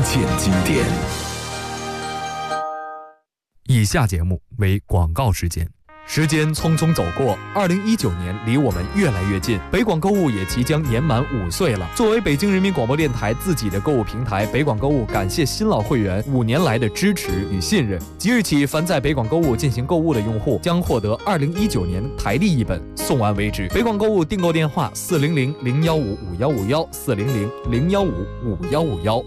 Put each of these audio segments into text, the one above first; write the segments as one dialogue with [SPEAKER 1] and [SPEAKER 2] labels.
[SPEAKER 1] 见经典。以下节目为广告时间。时间匆匆走过，2019年离我们越来越近，北广购物也即将年满5岁了。作为北京人民广播电台自己的购物平台，北广购物感谢新老会员5年来的支持与信任。即日起，凡在北广购物进行购物的用户将获得2019年台历一本，送完为止。北广购物订购电话：400-015-5151，400-015-5151。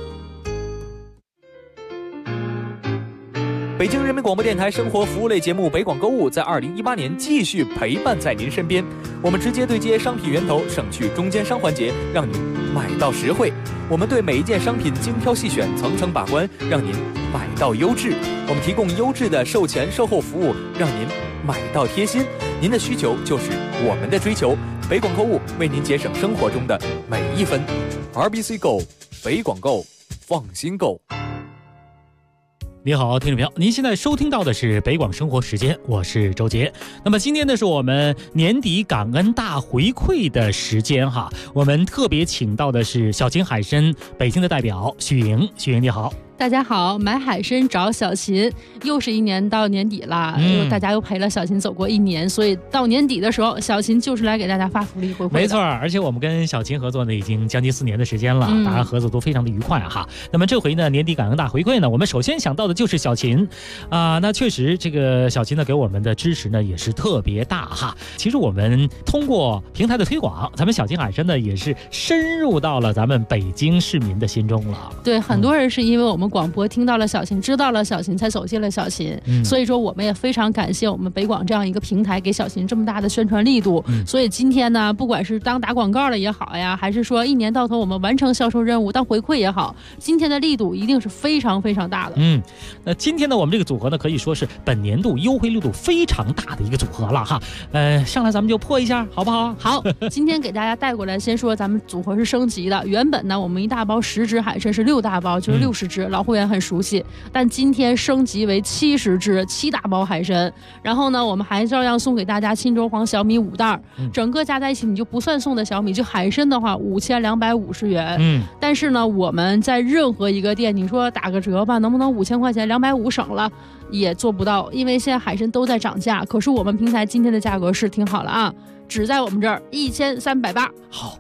[SPEAKER 1] 北京人民广播电台生活服务类节目《北广购物》在2018年继续陪伴在您身边。我们直接对接商品源头，省去中间商环节，让您买到实惠。我们对每一件商品精挑细选，层层把关，让您买到优质。我们提供优质的售前售后服务，让您买到贴心。您的需求就是我们的追求。北广购物为您节省生活中的每一分。RBC Go， 北广购，放心购。
[SPEAKER 2] 你好，听众朋友，您现在收听到的是北广生活时间，我是周杰。那么今天呢，是我们年底感恩大回馈的时间哈，我们特别请到的是小秦海参北京的代表许莹。许莹你好。
[SPEAKER 3] 大家好，买海参找小秦，又是一年到年底了，大家又陪了小秦走过1年，所以到年底的时候，小秦就是来给大家发福利回馈的。
[SPEAKER 2] 没错，而且我们跟小秦合作呢，已经将近4年的时间了，大家合作都非常的愉快哈。那么这回呢，年底感恩大回馈呢，我们首先想到的就是小秦那确实这个小秦呢给我们的支持呢也是特别大哈。其实我们通过平台的推广，咱们小秦海参呢也是深入到了咱们北京市民的心中了。
[SPEAKER 3] 对，很多人是因为我们广播听到了小秦，知道了小秦，才走进了小秦，所以说我们也非常感谢我们北广这样一个平台给小秦这么大的宣传力度。所以今天呢，不管是当打广告了也好呀，还是说1年到头我们完成销售任务当回馈也好，今天的力度一定是非常非常大的。
[SPEAKER 2] 那今天呢，我们这个组合呢可以说是本年度优惠力度非常大的一个组合了哈。上来咱们就破一下好不好？
[SPEAKER 3] 好，今天给大家带过来，先说咱们组合是升级的。原本呢，我们一大包10只海参是6大包，就是60只，老会员很熟悉，但今天升级为70只7大包海参，然后呢我们还照样送给大家青州黄小米5袋，整个加在一起你就不算送的小米，就海参的话5250元。但是呢我们在任何一个店，你说打个折吧，能不能5000块钱250省了也做不到，因为现在海参都在涨价。可是我们平台今天的价格是挺好了啊，只在我们这儿1380。
[SPEAKER 2] 好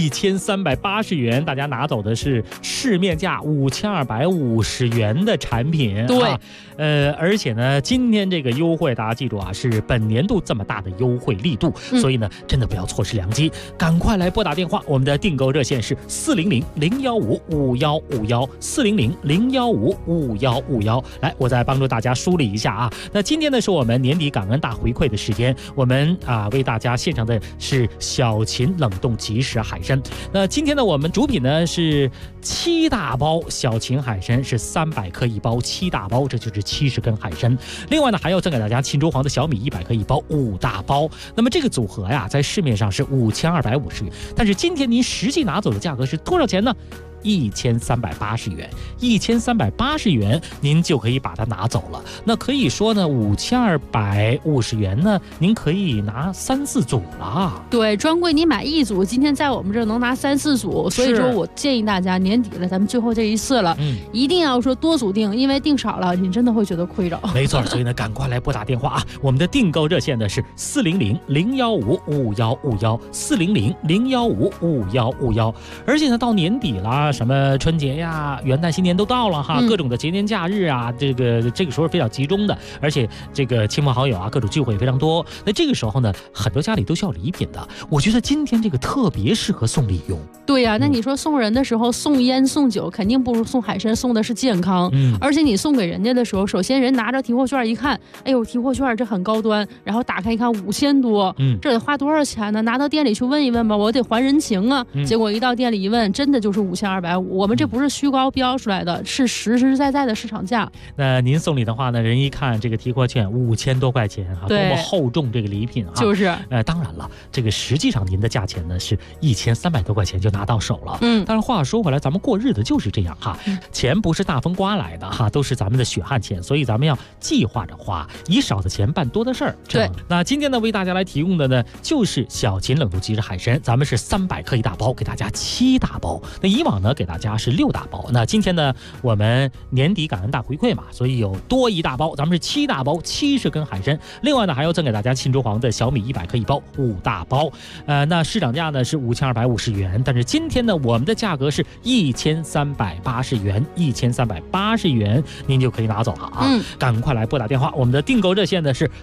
[SPEAKER 2] ，1380元，大家拿走的是市面价5250元的产品。
[SPEAKER 3] 对，
[SPEAKER 2] 而且呢，今天这个优惠大家记住啊，是本年度这么大的优惠力度，所以呢，真的不要错失良机，赶快来拨打电话，我们的订购热线是400-015-5151，400-015-5151。来，我再帮助大家梳理一下啊。那今天呢，是我们年底感恩大回馈的时间，我们为大家献上的是小秦冷冻即食海参。那今天呢，我们主品呢是7大包小秦海参，是300克一包，7大包，这就是70根海参。另外呢，还要赠给大家青州黄的小米100克一包，5大包。那么这个组合呀，在市面上是5250元，但是今天您实际拿走的价格是多少钱呢？1380元，1380元，您就可以把它拿走了。那可以说呢，5250元呢，您可以拿3、4组了。
[SPEAKER 3] 对，专柜你买1组，今天在我们这儿能拿3、4组。所以说我建议大家年底了，咱们最后这一次了，一定要说多组订，因为订少了，你真的会觉得亏着。
[SPEAKER 2] 没错，所以呢，赶快来拨打电话啊！我们的订购热线呢是400-015-5151，400-015-5151。而且呢，到年底了。什么春节呀、元旦、新年都到了哈，各种的节年假日啊，这个时候非常集中的，而且这个亲朋好友啊，各种聚会也非常多。那这个时候呢，很多家里都需要礼品的。我觉得今天这个特别适合送礼用。
[SPEAKER 3] 对呀，那你说送人的时候送烟送酒，肯定不如送海参送的是健康。而且你送给人家的时候，首先人拿着提货券一看，哎呦，提货券这很高端，然后打开一看5000多，这得花多少钱呢？拿到店里去问一问吧，我得还人情啊。结果一到店里一问，真的就是5250。我们这不是虚高标出来的，是实实在在的市场价。
[SPEAKER 2] 那您送礼的话呢，人一看这个提货券5000多块钱啊，多么厚重这个礼品啊！
[SPEAKER 3] 就是，
[SPEAKER 2] 当然了，这个实际上您的价钱呢是1300多块钱就拿到手了。但是话说回来，咱们过日子就是这样哈，钱不是大风刮来的哈，都是咱们的血汗钱，所以咱们要计划着花，以少的钱办多的事儿。
[SPEAKER 3] 对，
[SPEAKER 2] 那今天呢，为大家来提供的呢，就是小秦冷冻即食海参，咱们是300克一大包，给大家7大包。那以往呢， 给大家是6大包。那今天呢，我们年底感恩大回馈嘛，所以有多1大包，咱们是7大包70根海参。另外呢，还要赠给大家庆州黄的小米100克1包5大包。那市场价呢是5250元，但是今天呢，我们的价格是1380元，1380元您就可以拿走了啊！赶快来拨打电话，我们的订购热线呢是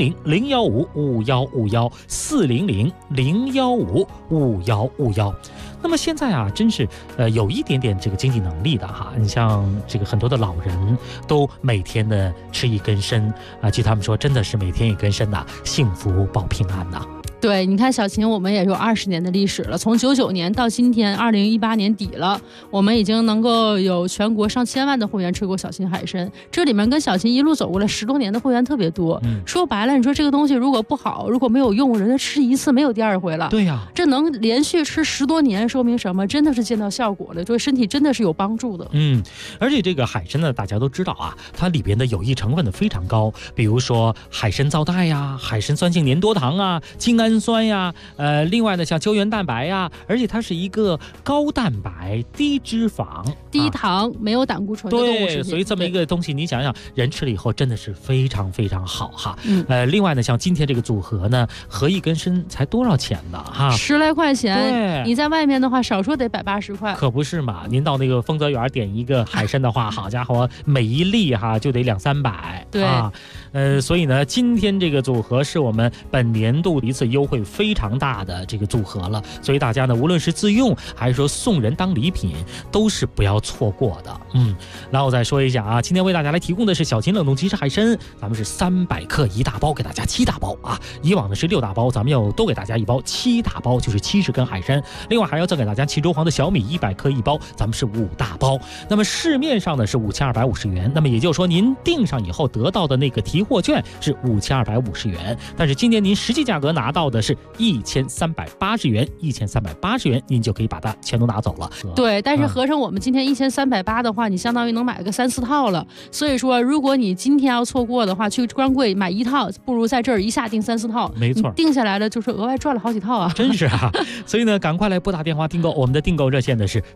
[SPEAKER 2] 400-015-5151，400-015-5151。那么现在啊，真是有一点点这个经济能力的哈，你像这个很多的老人都每天的吃1根参啊，据他们说真的是每天1根参呐，幸福保平安呐。
[SPEAKER 3] 对，你看小秦，我们也有20年的历史了，从99年到今天2018年底了，我们已经能够有全国上千万的会员吃过小秦海参，这里面跟小秦一路走过来10多年的会员特别多。说白了，你说这个东西如果不好，如果没有用，人家吃1次没有第2回了。
[SPEAKER 2] 对呀，
[SPEAKER 3] 这能连续吃10多年，说明什么？真的是见到效果了，对身体真的是有帮助的。
[SPEAKER 2] 而且这个海参呢，大家都知道啊，它里边的有益成分的非常高，比如说海参皂苷呀、海参酸性粘多糖啊、精氨酸呀，另外呢像胶原蛋白呀，而且它是一个高蛋白、低脂肪、
[SPEAKER 3] 低糖、没有胆固醇的动物食品。
[SPEAKER 2] 对，所以这么一个东西，你想想，人吃了以后真的是非常非常好哈。另外呢，像今天这个组合呢，合1根参才多少钱呢？哈
[SPEAKER 3] ，10来块钱。
[SPEAKER 2] 对，
[SPEAKER 3] 你在外面的话，少说得180块。
[SPEAKER 2] 可不是嘛？您到那个丰泽园点一个海参的话，好家伙，每一粒哈就得200-300。
[SPEAKER 3] 对
[SPEAKER 2] 啊，所以呢，今天这个组合是我们本年度一次优惠非常大的这个组合了，所以大家呢，无论是自用还是说送人当礼品，都是不要错过的。然后我再说一下啊，今天为大家来提供的是小秦冷冻即食海参，咱们是300克1大包，给大家7大包啊。以往的是6大包，咱们要多给大家1包7大包，就是70根海参。另外还要赠给大家庆州黄的小米100克1包，咱们是5大包。那么市面上呢是5250元，那么也就是说您订上以后得到的那个提货券是5250元，但是今年您实际价格拿到的是1380元，1380元您就可以把它全都拿走了。
[SPEAKER 3] 对，但是合成我们今天1380的话，你相当于能买个3-4套了。所以说，如果你今天要错过的话，去专柜买1套，不如在这儿一下订3-4套。
[SPEAKER 2] 没错，
[SPEAKER 3] 定下来了就是额外赚了好几套啊！
[SPEAKER 2] 真是啊！所以呢，赶快来拨打电话订购，我们的订购热线呢是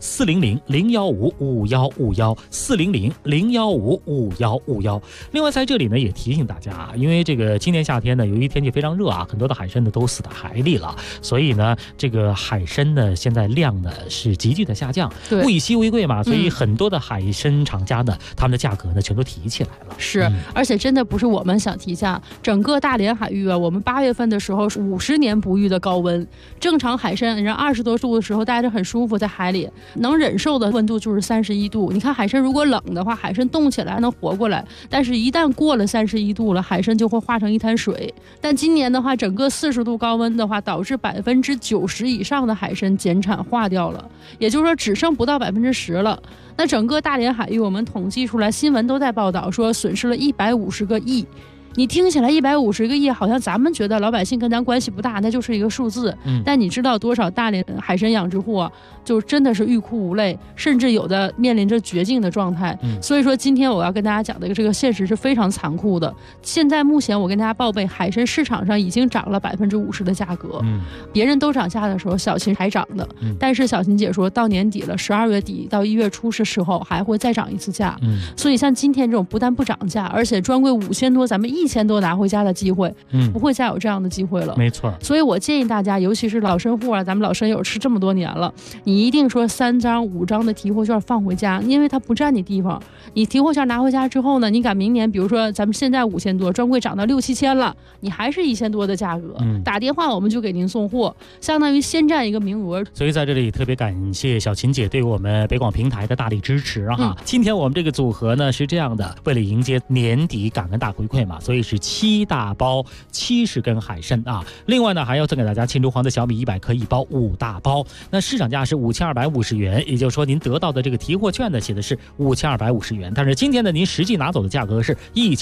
[SPEAKER 2] 400-015-5151，400-015-5151。另外在这里呢也提醒大家啊，因为这个今年夏天呢，由于天气非常热啊，很多的海参呢都死在海里了，所以呢，这个海参呢现在量呢是急剧的下降，物以稀为贵嘛，所以很多的海参厂家呢，他们的价格呢全都提起来了。
[SPEAKER 3] 是，而且真的不是我们想提价，整个大连海域啊，我们8月份的时候是50年不遇的高温，正常海参人20多度的时候待着很舒服，在海里能忍受的温度就是31度。你看海参如果冷的话，海参冻起来能活过来，但是一旦过了31度了，海参就会化成一滩水。但今年的话，整个40度高温的话，导致90%以上的海参减产化掉了，也就是说只剩不到10%了。那整个大连海域我们统计出来，新闻都在报道说损失了150个亿。你听起来150个亿，好像咱们觉得老百姓跟咱关系不大，那就是一个数字。但你知道多少大连海参养殖户啊，就真的是欲哭无泪，甚至有的面临着绝境的状态。所以说今天我要跟大家讲的这个现实是非常残酷的。现在目前我跟大家报备，海参市场上已经涨了50%的价格。别人都涨价的时候，小秦还涨的。但是小秦姐说到年底了，12月底到1月初的时候还会再涨一次价。所以像今天这种不但不涨价，而且专柜5000多，咱们1000多拿回家的机会，不会再有这样的机会了。
[SPEAKER 2] 没错，
[SPEAKER 3] 所以我建议大家，尤其是老参户啊，咱们老参友吃这么多年了，你一定说3张5张的提货券放回家，因为它不占你地方。你提货券拿回家之后呢，你赶明年，比如说咱们现在5000多，专柜涨到6-7千了，你还是1000多的价格，打电话我们就给您送货，相当于先占一个名额。
[SPEAKER 2] 所以在这里特别感谢小秦姐对我们北广平台的大力支持哈。今天我们这个组合呢是这样的，为了迎接年底感恩大回馈嘛，所以是7大包70根海参啊。另外呢还要赠给大家庆州黄的小米100克1包5大包，那市场价是5250元，也就是说您得到的这个提货券呢写的是5250元，但是今天呢您实际拿走的价格是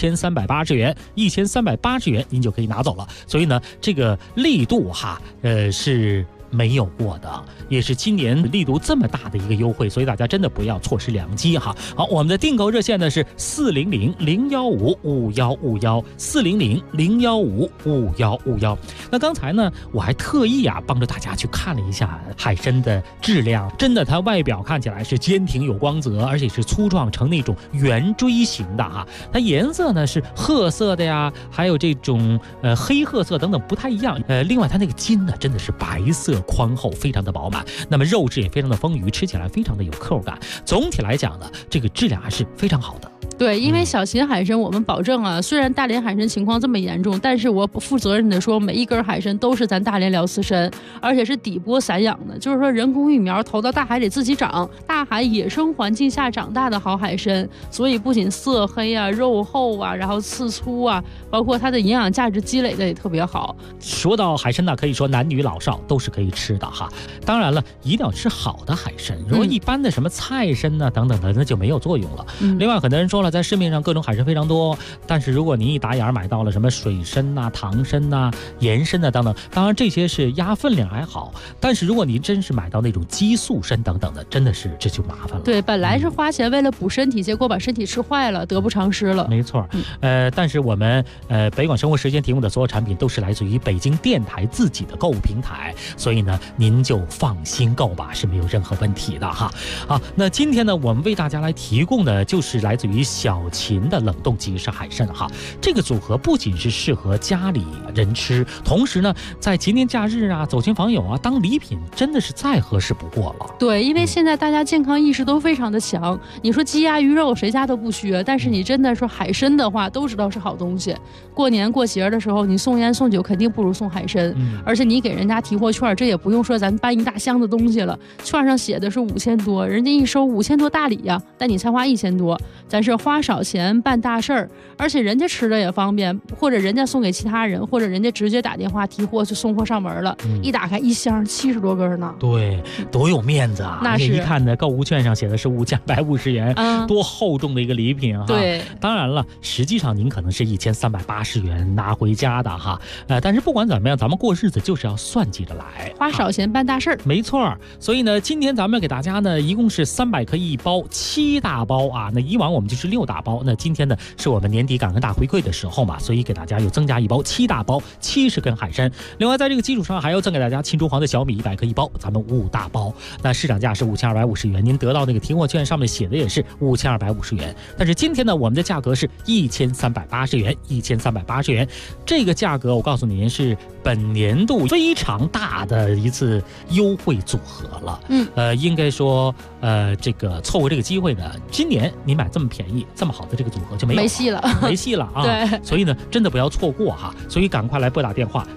[SPEAKER 2] 1380元，1380元您就可以拿走了。所以呢这个力度哈是没有过的，也是今年力度这么大的一个优惠，所以大家真的不要错失良机哈。好，我们的订购热线呢是400-015-515，400-015-515。那刚才呢，我还特意帮着大家去看了一下海参的质量，真的它外表看起来是坚挺有光泽，而且是粗壮成那种圆锥形的哈。它颜色呢是褐色的呀，还有这种黑褐色等等不太一样。另外它那个筋呢真的是白色宽厚，非常的饱满，那么肉质也非常的丰腴，吃起来非常的有口感。总体来讲呢，这个质量还是非常好的。
[SPEAKER 3] 对，因为小秦海参我们保证虽然大连海参情况这么严重，但是我负责任的说，每一根海参都是咱大连辽丝参，而且是底部散养的，就是说人工育苗投到大海里自己长，大海野生环境下长大的好海参，所以不仅色黑肉厚然后刺粗包括它的营养价值积累的也特别好。
[SPEAKER 2] 说到海参呢，可以说男女老少都是可以吃的哈。当然了，一定要吃好的海参，如果一般的什么菜参等等的，那就没有作用了。另外很多人说了，在市面上各种海参非常多，但是如果您一打眼买到了什么水参糖参盐参等等，当然这些是压分量还好，但是如果您真是买到那种激素参等等的，真的是这就麻烦了。
[SPEAKER 3] 对，本来是花钱为了补身体，结果把身体吃坏了，得不偿失了。
[SPEAKER 2] 没错。但是我们北广生活时间提供的所有产品都是来自于北京电台自己的购物平台，所以呢您就放心购吧，是没有任何问题的哈。好，那今天呢我们为大家来提供的就是来自于小秦的冷冻即食海参哈。这个组合不仅是适合家里人吃，同时呢在节年假日走亲访友当礼品真的是再合适不过了。
[SPEAKER 3] 对，因为现在大家健康意识都非常的强，你说鸡鸭鱼肉谁家都不缺，但是你真的说海参的话都知道是好东西，过年过节的时候你送烟送酒肯定不如送海参，而且你给人家提货券，这也不用说咱搬一大箱子东西了，券上写的是5000多，人家一收5000多大礼但你才花1000多，咱是花少钱办大事儿，而且人家吃的也方便，或者人家送给其他人，或者人家直接打电话提货就送货上门了，一打开一箱70多根呢。
[SPEAKER 2] 对，多有面子啊！
[SPEAKER 3] 那是
[SPEAKER 2] 一看呢，购物券上写的是5250元，多厚重的一个礼品哈。
[SPEAKER 3] 对，
[SPEAKER 2] 当然了，实际上您可能是1380元拿回家的哈。但是不管怎么样，咱们过日子就是要算计着来，
[SPEAKER 3] 花少钱办大事儿。
[SPEAKER 2] 没错，所以呢，今天咱们给大家呢，一共是300克一包，7大包那以往我们就是6大包，那今天呢是我们年底感恩大回馈的时候嘛，所以给大家又增加一包7大包，70根海参。另外在这个基础上还要赠给大家秦中皇的小米100克一包，咱们5大包。那市场价是5250元，您得到那个提货券上面写的也是5250元，但是今天呢我们的价格是1380元，1380元。这个价格我告诉您是本年度非常大的一次优惠组合了。应该说这个错过这个机会呢，今年你买这么便宜这么好的这个组合就没戏了
[SPEAKER 3] 对，
[SPEAKER 2] 所以呢真的不要错过哈，所以赶快来拨打电话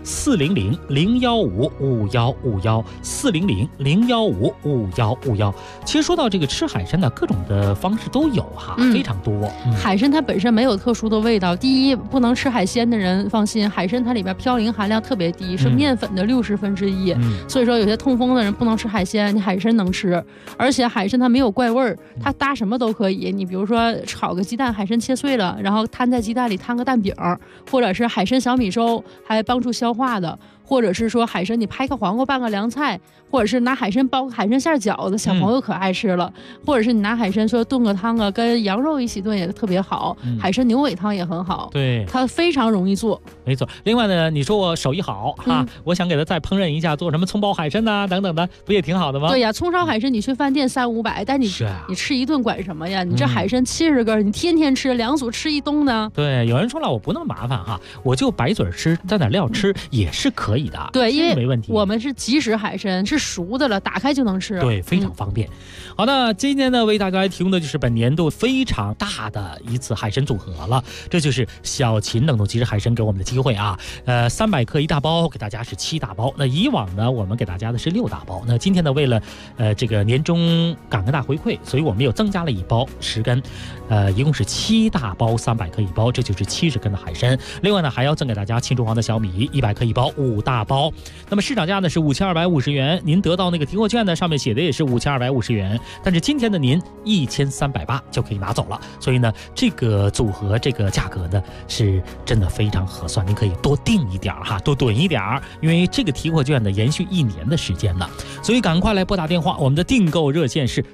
[SPEAKER 2] 400-015-5151，400-015-5151。其实说到这个吃海参呢，各种的方式都有哈，非常多。
[SPEAKER 3] 海参它本身没有特殊的味道，第一不能吃海鲜的人放心，海参它里边嘌呤含量特别低，是面粉的1/60，所以说有些痛风的人不能吃海鲜，你海参能吃，而且海参它没有怪味儿，它搭什么都可以。你比如说炒个鸡蛋，海参切碎了，然后摊在鸡蛋里摊个蛋饼，或者是海参小米粥，还帮助消化的。或者是说海参你拍个黄瓜拌个凉菜，或者是拿海参包个海参馅饺子，小朋友可爱吃了。或者是你拿海参说炖个汤跟羊肉一起炖也特别好，海参牛尾汤也很好。
[SPEAKER 2] 对，
[SPEAKER 3] 它非常容易做。
[SPEAKER 2] 没错。另外呢，你说我手艺好我想给它再烹饪一下，做什么葱爆海参等等的，不也挺好的吗？
[SPEAKER 3] 对呀，葱烧海参你去饭店300-500，但你吃一顿管什么呀？你这海参70根，你天天吃2组吃一冬呢？
[SPEAKER 2] 对，有人说了我不那么麻烦我就白嘴吃，蘸点料吃也是可以的。
[SPEAKER 3] 对，因为
[SPEAKER 2] 没问题，
[SPEAKER 3] 我们是即食海参，是熟的了，打开就能吃。
[SPEAKER 2] 对，非常方便。好的，今天呢为大家来提供的就是本年度非常大的一次海参组合了，这就是小秦冷冻即食海参给我们的机会300克1大包，给大家是7大包。那以往呢我们给大家的是6大包，那今天呢为了这个年终感恩大回馈，所以我们又增加了1包10根，一共是7大包300克1包，这就是70根的海参。另外呢还要赠给大家秦中皇的小米100克1包，5 大包。那么市场价呢是5250元，您得到那个提货券呢，上面写的也是5250元，但是今天的您1380就可以拿走了。所以呢，这个组合这个价格呢是真的非常合算，您可以多订一点哈，多囤一点，因为这个提货券呢延续1年的时间呢，所以赶快来拨打电话，我们的订购热线是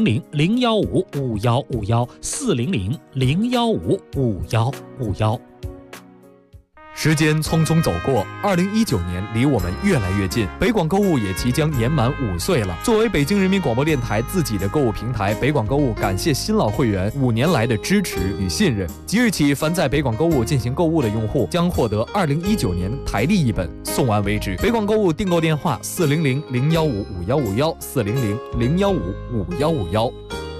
[SPEAKER 2] 400-015-5151，400-015-5151。
[SPEAKER 1] 时间匆匆走过，2019年离我们越来越近，北广购物也即将年满5岁了。作为北京人民广播电台自己的购物平台，北广购物感谢新老会员5年来的支持与信任。即日起，凡在北广购物进行购物的用户将获得2019年台历1本，送完为止。北广购物订购电话400-015-5151，400-015-5151。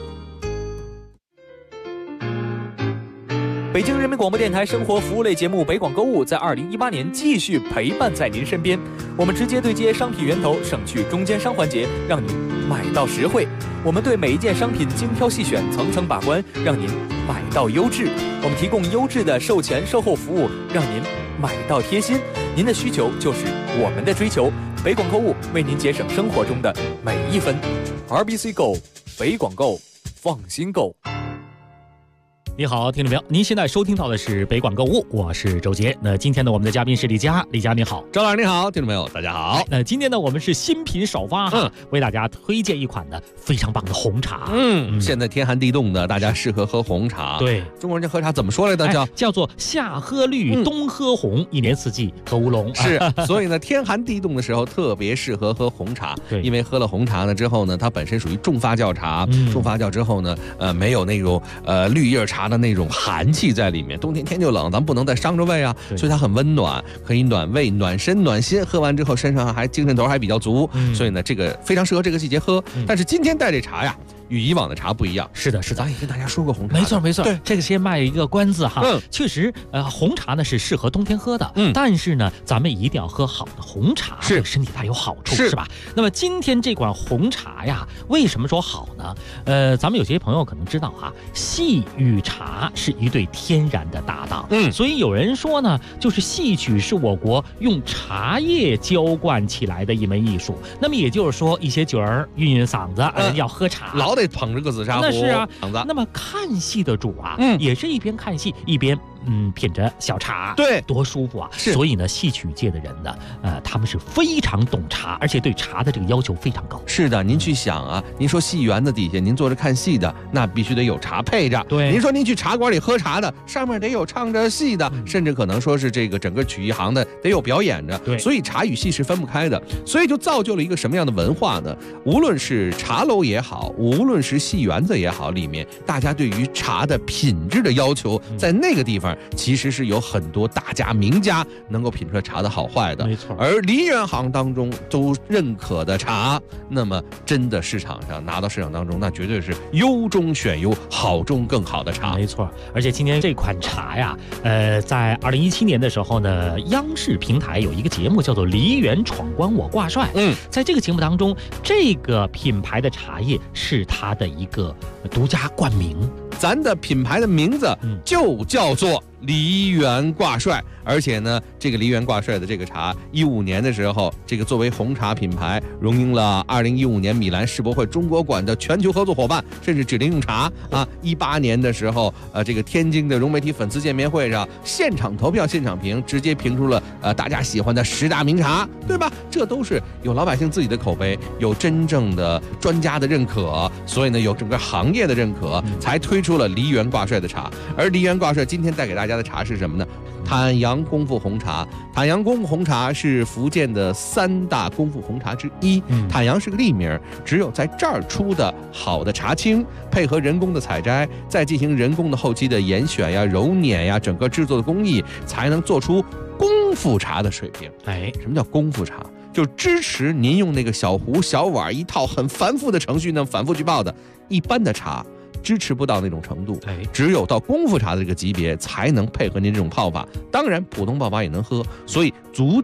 [SPEAKER 1] 北京人民广播电台生活服务类节目北广购物在2018年继续陪伴在您身边。我们直接对接商品源头，省去中间商环节，让您买到实惠。我们对每一件商品精挑细选，层层把关，让您买到优质。我们提供优质的售前售后服务，让您买到贴心。您的需求就是我们的追求。北广购物为您节省生活中的每一分。RBC Go， 北广购，放心购。
[SPEAKER 2] 你好，听众朋友，您现在收听到的是北广购物，我是周杰。那今天呢，我们的嘉宾是李佳，李佳你好。
[SPEAKER 4] 周老师你好，听众朋友大家好。
[SPEAKER 2] 那今天呢，我们是新品首发哈，为大家推荐一款呢非常棒的红茶。
[SPEAKER 4] 现在天寒地冻的，大家适合喝红茶。
[SPEAKER 2] 对，
[SPEAKER 4] 中国人喝茶怎么说来的？
[SPEAKER 2] 叫做夏喝绿，冬喝红，一年四季喝乌龙。
[SPEAKER 4] 是，所以呢，天寒地冻的时候特别适合喝红茶。
[SPEAKER 2] 对，
[SPEAKER 4] 因为喝了红茶呢之后呢，它本身属于重发酵茶，重发酵之后呢，没有那种绿叶茶的那种寒气在里面，冬天天就冷，咱不能再伤着胃啊，所以它很温暖，可以暖胃、暖身、暖心。喝完之后身上还精神头还比较足，所以呢，这个非常适合这个季节喝。但是今天带这茶呀，与以往的茶不一样。
[SPEAKER 2] 是的，是的，
[SPEAKER 4] 咱也跟大家说过红茶。
[SPEAKER 2] 没错，
[SPEAKER 4] 对，
[SPEAKER 2] 这个先卖一个关子哈。确实，红茶呢是适合冬天喝的，但是呢，咱们一定要喝好的红茶，对身体它有好处，是吧？那么今天这款红茶呀，为什么说好呢？咱们有些朋友可能知道啊，戏与茶是一对天然的搭档，所以有人说呢，就是戏曲是我国用茶叶浇灌起来的一门艺术。那么也就是说，一些角儿晕嗓子，要喝茶，
[SPEAKER 4] 老得捧着个紫砂壶。
[SPEAKER 2] 那是啊，那么看戏的主啊，也是一边看戏一边品着小茶，
[SPEAKER 4] 对，
[SPEAKER 2] 多舒服啊！所以呢，戏曲界的人呢，他们是非常懂茶，而且对茶的这个要求非常高。
[SPEAKER 4] 是的，您去想啊，您说戏园子底下您坐着看戏的，那必须得有茶配着。
[SPEAKER 2] 对，
[SPEAKER 4] 您说您去茶馆里喝茶的，上面得有唱着戏的，甚至可能说是这个整个曲艺行的得有表演着。
[SPEAKER 2] 对，
[SPEAKER 4] 所以茶与戏是分不开的，所以就造就了一个什么样的文化呢？无论是茶楼也好，无论是戏园子也好，里面大家对于茶的品质的要求，在那个地方其实是有很多大家名家能够品出来茶的好坏的。
[SPEAKER 2] 没错，
[SPEAKER 4] 而梨园行当中都认可的茶，那么真的市场上拿到市场当中，那绝对是优中选优，好中更好的茶。
[SPEAKER 2] 没错，而且今天这款茶呀，在2017年的时候呢，央视平台有一个节目叫做《梨园闯关我挂帅》。在这个节目当中，这个品牌的茶叶是它的一个独家冠名。
[SPEAKER 4] 咱的品牌的名字就叫做梨园挂帅，而且呢，这个梨园挂帅的这个茶，15年的时候，这个作为红茶品牌，荣膺了2015年米兰世博会中国馆的全球合作伙伴，甚至指定用茶啊。18年的时候，这个天津的融媒体粉丝见面会上，现场投票、现场评，直接评出了大家喜欢的10大名茶，对吧？这都是有老百姓自己的口碑，有真正的专家的认可，所以呢，有整个行业的认可，才推出了梨园挂帅的茶。而梨园挂帅今天带给大家的茶是什么呢？坦阳功夫红茶。坦阳功夫红茶是福建的3大功夫红茶之一。坦阳是个地名，只有在这儿出的好的茶青，配合人工的采摘，再进行人工的后期的严选呀、揉捻呀，整个制作的工艺才能做出功夫茶的水平。什么叫功夫茶？就支持您用那个小壶、小碗一套很繁复的程序呢，反复去泡的。一般的茶支持不到那种程度，只有到功夫茶的这个级别才能配合您这种泡法。当然普通泡法也能喝，所以足见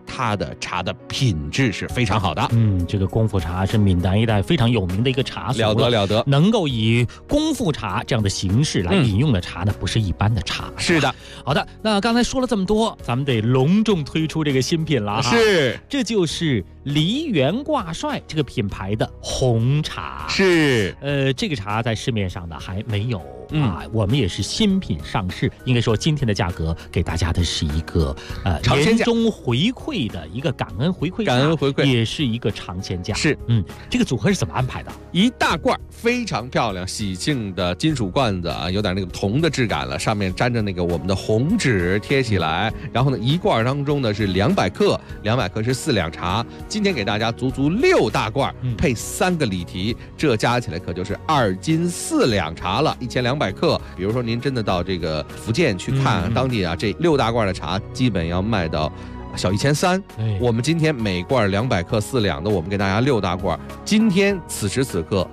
[SPEAKER 4] 它的茶的品质是非常好的。
[SPEAKER 2] 这个功夫茶是闽南一带非常有名的一个茶俗
[SPEAKER 4] 了得了得，
[SPEAKER 2] 能够以功夫茶这样的形式来饮用的茶呢，不是一般的茶。
[SPEAKER 4] 是的，
[SPEAKER 2] 好的，那刚才说了这么多，咱们得隆重推出这个新品了哈。
[SPEAKER 4] 是，
[SPEAKER 2] 这就是梨园挂帅这个品牌的红茶。
[SPEAKER 4] 是，
[SPEAKER 2] 这个茶在市面上呢还没有。我们也是新品上市，应该说今天的价格给大家的是一个年终回馈的一个感恩回馈，也是一个尝鲜价。
[SPEAKER 4] 是，
[SPEAKER 2] 这个组合是怎么安排的？
[SPEAKER 4] 一大罐非常漂亮喜庆的金属罐子啊，有点那个铜的质感了，上面沾着那个我们的红纸贴起来，然后呢一罐当中呢是200克，200克是4两茶。今天给大家足足6大罐，配3个礼提，这加起来可就是2斤4两茶了，1200克。比如说您真的到这个福建去看当地啊，这6大罐的茶基本要卖到小1300。我们今天每罐200克4两的，我们给大家6大罐，今天此时此刻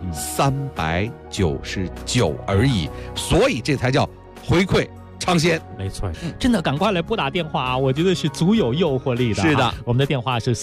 [SPEAKER 4] 399而已，所以这才叫回馈尝鲜。
[SPEAKER 2] 没错，真的赶快来拨打电话啊！我觉得是足有诱惑力的。
[SPEAKER 4] 是的，
[SPEAKER 2] 我们的电话是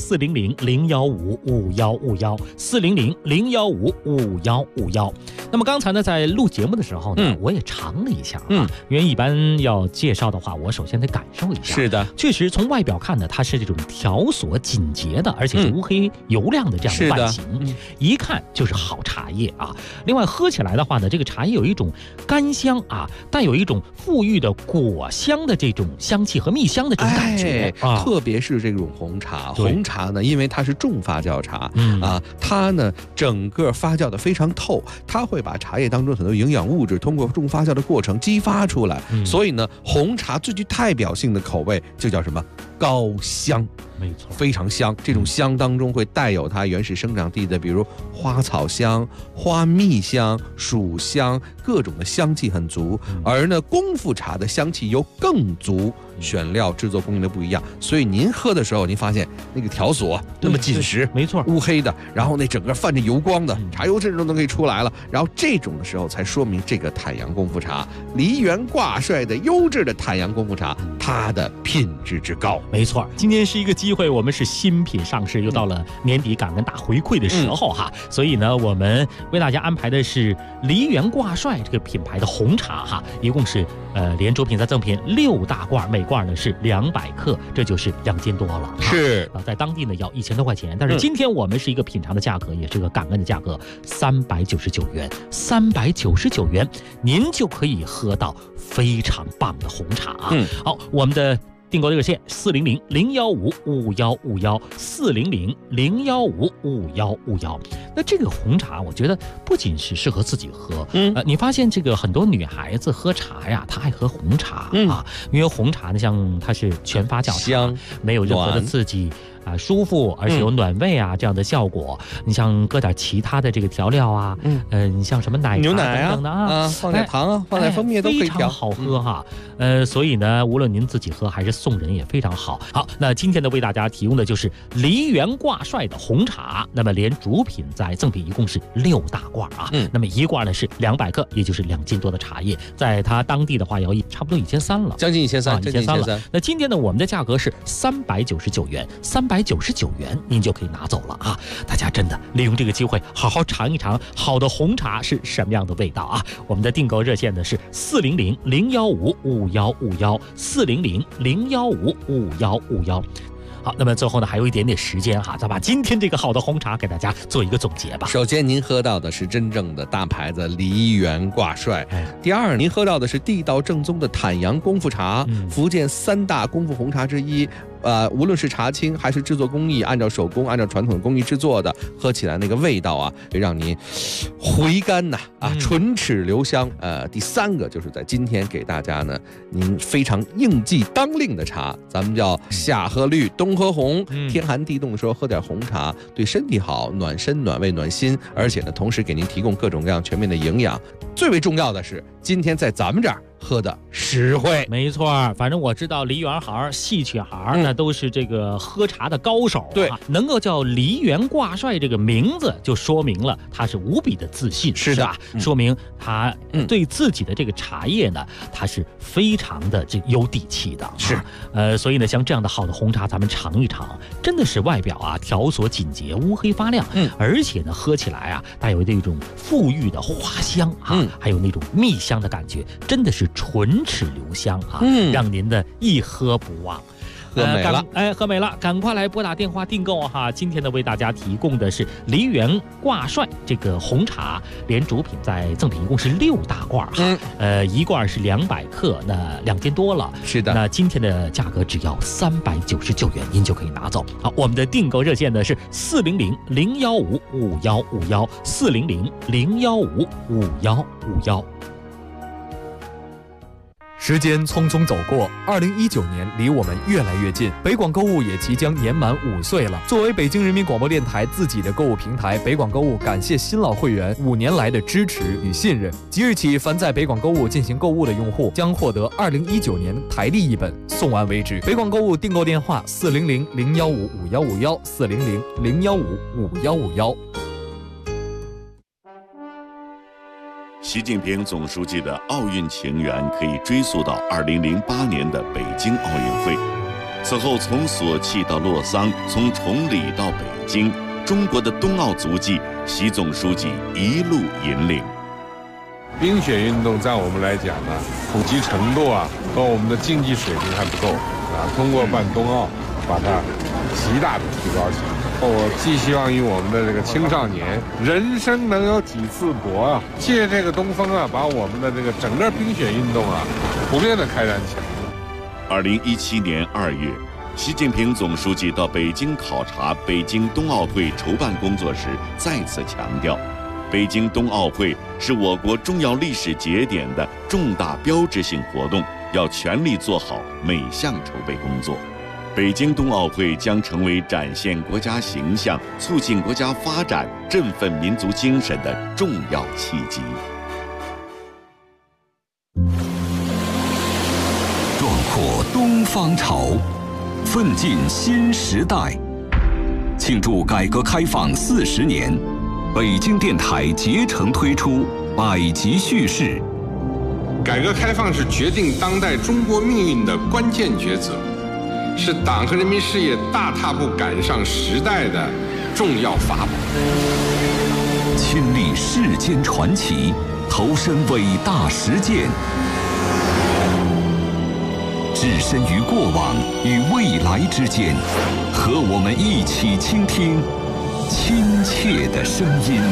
[SPEAKER 2] 400-015-5151，400-015-5151。那么刚才呢，在录节目的时候呢，我也尝了一下因为一般要介绍的话，我首先得感受一下。
[SPEAKER 4] 是的，
[SPEAKER 2] 确实从外表看呢，它是这种条索紧结的，而且是乌黑油亮的这样的外形，一看就是好茶叶啊。另外喝起来的话呢，这个茶叶有一种甘香啊，但有一种馥郁的果香的这种香气和蜜香的这种感觉
[SPEAKER 4] 特别是这种红茶呢，因为它是重发酵茶它呢整个发酵的非常透，它会把茶叶当中很多营养物质通过重发酵的过程激发出来，所以呢红茶最具代表性的口味就叫什么？高香。
[SPEAKER 2] 没错，
[SPEAKER 4] 非常香。这种香当中会带有它原始生长地的，比如花草香、花蜜香、薯香，各种的香气很足。而呢，功夫茶的香气又更足，选料制作工艺的不一样，所以您喝的时候，您发现那个条索那么紧实，
[SPEAKER 2] 没错，
[SPEAKER 4] 乌黑的，然后那整个泛着油光的茶油甚至都可以出来了。然后这种的时候，才说明这个坦阳功夫茶，梨园挂帅的优质的坦阳功夫茶，它的品质之高。
[SPEAKER 2] 没错，今天是一个机会，我们是新品上市，又到了年底感恩大回馈的时候哈，所以呢，我们为大家安排的是梨园挂帅这个品牌的红茶哈，一共是连主品再赠品6大罐，每罐呢是200克，这就是2斤多了。
[SPEAKER 4] 是
[SPEAKER 2] 在当地呢要1000多块钱，但是今天我们是一个品尝的价格，也是个感恩的价格，399元，399元，您就可以喝到非常棒的红茶。好，我们的订购热线400-015-5151，400-015-5151。那这个红茶，我觉得不仅是适合自己喝，你发现这个很多女孩子喝茶呀，她爱喝红茶啊，因为红茶呢，像它是全发酵茶，没有任何的刺激。舒服，而且有暖胃这样的效果。你像搁点其他的这个调料啊，你像什么奶茶
[SPEAKER 4] 牛奶
[SPEAKER 2] 等等的
[SPEAKER 4] 放点糖放点蜂蜜都可以调，
[SPEAKER 2] 非常好喝哈。所以呢，无论您自己喝还是送人也非常好。好，那今天呢为大家提供的就是梨园挂帅的红茶，那么连主品在赠品一共是6大罐啊。那么一罐呢是200克，也就是2斤多的茶叶，在它当地的话要差不多1300了，
[SPEAKER 4] 将近1300了。
[SPEAKER 2] 那今天呢我们的价格是399元，399元您就可以拿走了啊！大家真的利用这个机会好好尝一尝好的红茶是什么样的味道啊！我们的订购热线呢是400-015-5151，400-015-5151。好，那么最后呢还有一点点时间哈，咱把今天这个好的红茶给大家做一个总结吧。
[SPEAKER 4] 首先您喝到的是真正的大牌子梨园挂帅，第二您喝到的是地道正宗的坦阳功夫茶，福建3大功夫红茶之一。无论是茶青还是制作工艺，按照手工按照传统的工艺制作的，喝起来那个味道会让你回甘唇齿留香。第三个就是在今天给大家呢，您非常应季当令的茶，咱们叫夏喝绿冬喝红，天寒地冻的时候喝点红茶对身体好，暖身暖胃暖心，而且呢同时给您提供各种各样全面的营养。最为重要的是今天在咱们这儿喝的实惠。
[SPEAKER 2] 没错，反正我知道梨园行、戏曲行那都是这个喝茶的高手，
[SPEAKER 4] 对，
[SPEAKER 2] 能够叫梨园挂帅这个名字，就说明了他是无比的自信，
[SPEAKER 4] 是的
[SPEAKER 2] 吧？说明他对自己的这个茶叶呢，他是非常的这有底气的，
[SPEAKER 4] 是。
[SPEAKER 2] 所以呢，像这样的好的红茶，咱们尝一尝，真的是外表啊条索紧结，乌黑发亮，而且呢，喝起来啊带有这种馥郁的花香啊，还有那种蜜香的感觉，真的是唇齿留香啊，让您的一喝不忘。
[SPEAKER 4] 喝美了，
[SPEAKER 2] 喝美了，赶快来拨打电话订购哈！今天呢，为大家提供的是梨园挂帅这个红茶，连主品再赠品一共是6大罐哈，一罐是200克，那2斤多了。
[SPEAKER 4] 是的，
[SPEAKER 2] 那今天的价格只要399元，您就可以拿走。好，我们的订购热线呢是400-015-5151，400-015-5151。
[SPEAKER 1] 时间匆匆走过，2019年离我们越来越近，北广购物也即将年满5岁了。作为北京人民广播电台自己的购物平台，北广购物感谢新老会员5年来的支持与信任。即日起，凡在北广购物进行购物的用户将获得2019年台历一本，送完为止。北广购物订购电话：400-015-5151，400-015-5151。
[SPEAKER 5] 习近平总书记的奥运情缘可以追溯到2008年的北京奥运会。此后，从索契到洛桑，从崇礼到北京，中国的冬奥足迹，习总书记一路引领。
[SPEAKER 6] 冰雪运动在我们来讲呢，普及程度和我们的竞技水平还不够通过办冬奥，把它极大的提高起来。我寄希望于我们的这个青少年，人生能有几次搏借这个东风把我们的这个整个冰雪运动普遍的开展起来。
[SPEAKER 5] 2017年2月，习近平总书记到北京考察北京冬奥会筹办工作时，再次强调，北京冬奥会是我国重要历史节点的重大标志性活动，要全力做好每项筹备工作。北京冬奥会将成为展现国家形象、促进国家发展、振奋民族精神的重要契机。
[SPEAKER 7] 壮阔东方潮，奋进新时代。庆祝改革开放40年，北京电台竭诚推出百集叙事。
[SPEAKER 6] 改革开放是决定当代中国命运的关键抉择，是党和人民事业大踏步赶上时代的重要法宝。
[SPEAKER 7] 亲历世间传奇，投身伟大实践，置身于过往与未来之间，和我们一起倾听亲切的声音。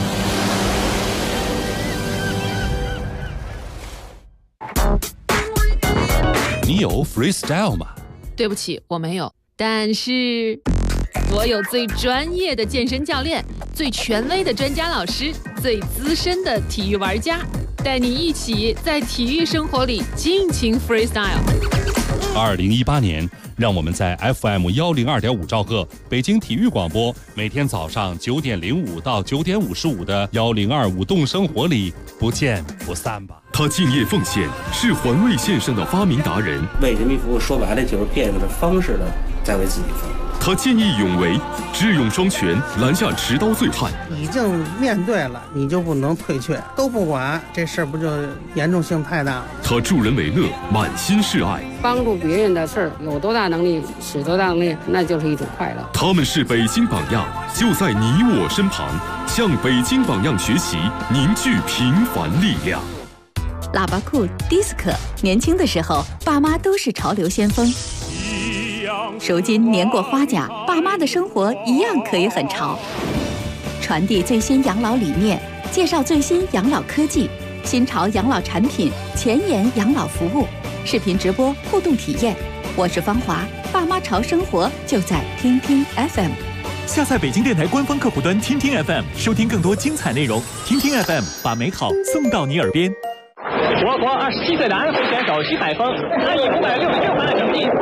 [SPEAKER 8] 你有 freestyle 吗？
[SPEAKER 9] 对不起，我没有。但是，我有最专业的健身教练，最权威的专家老师，最资深的体育玩家，带你一起在体育生活里尽情 freestyle。
[SPEAKER 8] 2018年，让我们在 FM102.5兆赫北京体育广播，每天早上9点05到9点55的1025舞动生活里不见不散吧。
[SPEAKER 10] 他敬业奉献，是环卫线上的发明达人。
[SPEAKER 11] 为人民服务，说白了就是变着方式的在为自己服务。
[SPEAKER 10] 他见义勇为，智勇双全，拦下持刀醉汉。
[SPEAKER 12] 已经面对了，你就不能退却，都不管，这事儿不就严重性太大了？
[SPEAKER 10] 他助人为乐，满心是爱。
[SPEAKER 13] 帮助别人的事儿，有多大能力使多大能力，那就是一种快乐。
[SPEAKER 10] 他们是北京榜样，就在你我身旁，向北京榜样学习，凝聚平凡力量。
[SPEAKER 14] 喇叭裤、迪斯科，年轻的时候，爸妈都是潮流先锋。如今年过花甲，爸妈的生活一样可以很潮。传递最新养老理念，介绍最新养老科技、新潮养老产品、前沿养老服务，视频直播互动体验。我是芳华，爸妈潮生活就在听听 FM。
[SPEAKER 15] 下载北京电台官方客户端听听 FM， 收听更多精彩内容。听听 FM， 把美好送到你耳边。
[SPEAKER 16] 我国27岁男会选手徐海峰，他以566分的成绩